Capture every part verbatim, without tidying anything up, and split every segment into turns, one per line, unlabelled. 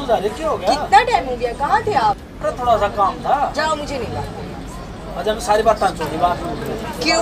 जा रही, क्या हो गया?
कितना टाइम हो गया, कहाँ थे आप?
अरे थोड़ा सा काम था।
जाओ, मुझे नहीं बात।
अच्छा मैं सारी बात छोड़ी बात।
क्यों?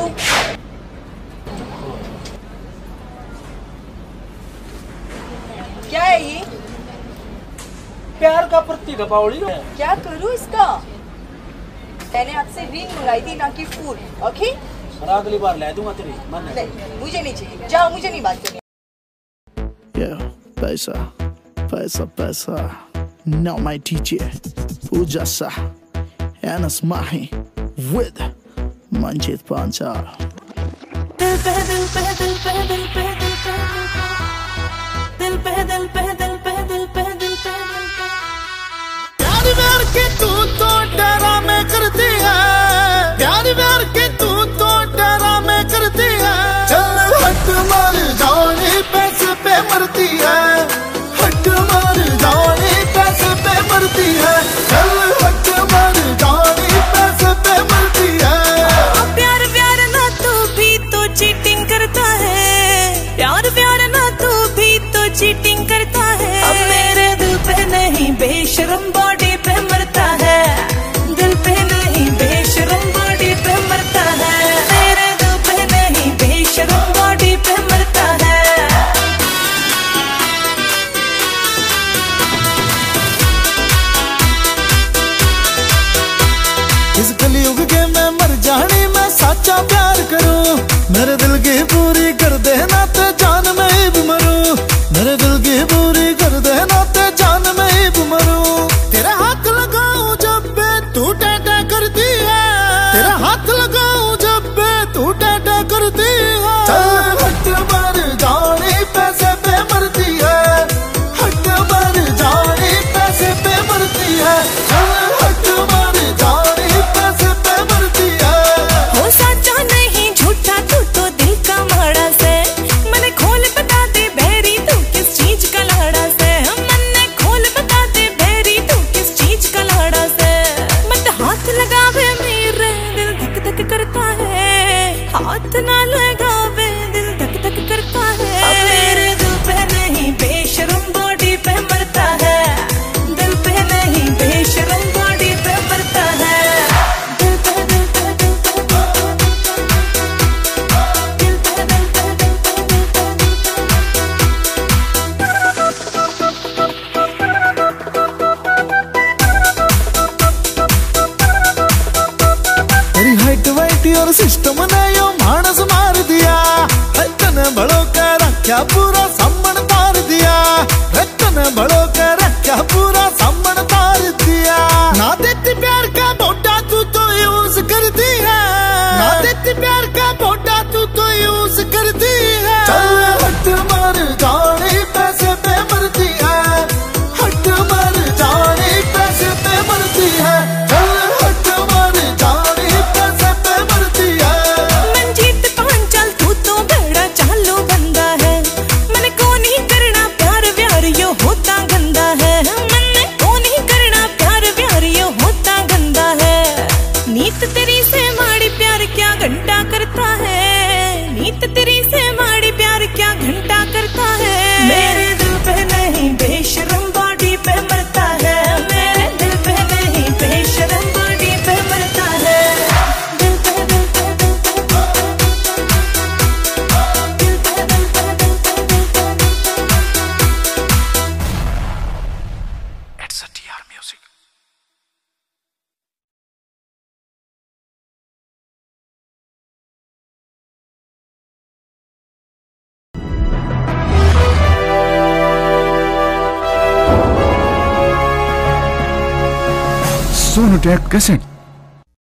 क्या है ये?
प्यार का प्रतीक है पाउली।
क्या करूँ इसका? मैंने आपसे रिंग मंगाई थी, ना कि फूल। ओके?
और अगली बार ले दूंगा तेरी।
नहीं, मुझे नहीं चाहिए। जाओ, मुझे नहीं बात करनी।
Yeah, पैसा, पैसा, पैसा. Now my D J, Ujasa, Anas Mahi with Manjit Panchal.
दिल पे दिल पे दिल पे दिल पे दिल पे दिल पे दिल पे दिल पे दिल पे दिल पे
प्यार प्यार के तू तो डरामे करती है, प्यार प्यार के तू तो डरामे करती है. चल हट मार जाने पैसे पे मरती है, हट मार जाने पैसे पे मरती है. चल हट मार जाने पैसे पे मरती है.
प्यार प्यार ना तू भी तो चीटिंग करता है, प्यार प्यार ना तू भी तो चीटिंग करता है. अब मेरे दिल पे नहीं बेशरम बॉडी पे मरता है, दिल पे नहीं बेशरम बॉडी पे मरता है, मेरे दिल पे नहीं बेशरम बॉडी पे मरता है.
इस कलयुग के मैं मर जानी मैं सच्चा प्यार करूं, मेरे दिल की पूरी कर देना ते जान में ही मरूं, मेरे दिल की पूरी कर देना ते जान में ही मरूं. तेरा हाथ लगाऊं जब बे तू टाटा करती है, तेरा हाथ लगाऊं जब बे तू टाटा करती है. चल हट मर जानी पैसे पे मरती है, हट मर जानी पैसे पे मरती है. चल हट मर जानी पैसे पे मरती है.
हो सच्चा नहीं झूठा तू तो दिल का माड़ा से, मैंने खोल बता दे बेरी तू किस चीज का लाड़ा से, मैंने खोल बता दे बेरी तू किस चीज का लाड़ा से. मत हाथ लगावे मेरे दिल धक धक करता है, हाथ ना लगावे दिल धक धक करता है. अब मेरे दिल पे नहीं बेशरम बॉडी पे मरता है, दिल पे नहीं बेशरम बॉडी पे मरता है. दिल पे दिल पे दिल पे दिल पे दिल पे दिल पे दिल
तेरी हाइट वाइट और सिस्टम ने यो मानस मार दिया, रतन बड़ो का रखा पूरा सामन तार दिया, रतन बड़ो का रखा पूरा सामन तार दिया. ना देती प्यार का बोटा तू तो यूज करती है, ना देती प्यार का बोटा तू तो यूज करती है. चल हट मर जाने पैसे पे मरती है, हट मर जाने पैसे पे मरती है. चल हट मर जाने पैसे पे मरती है.
मंजीत पांचाल तू तो बड़ा चालू बंदा है, मैंने को नहीं करना प्यार व्यार यो होता गंदा है, मैंने को नहीं करना प्यार व्यार यो होता गंदा है. नीत तेरी से माड़ी प्यार क्या घंटा करता है, नीत तेरी से माड़ी प्यार क्या घंटा करता है. मेरे दिल पे नहीं बेशरम बॉडी पे मरता है, मेरे दिल पे नहीं बेशरम बॉडी पे मरता है. दिल पे दिल पे दिल पे दिल पे दिल पे दिल पे दिल पे दिल पे.
It's a T R music.
Sonotech cassette.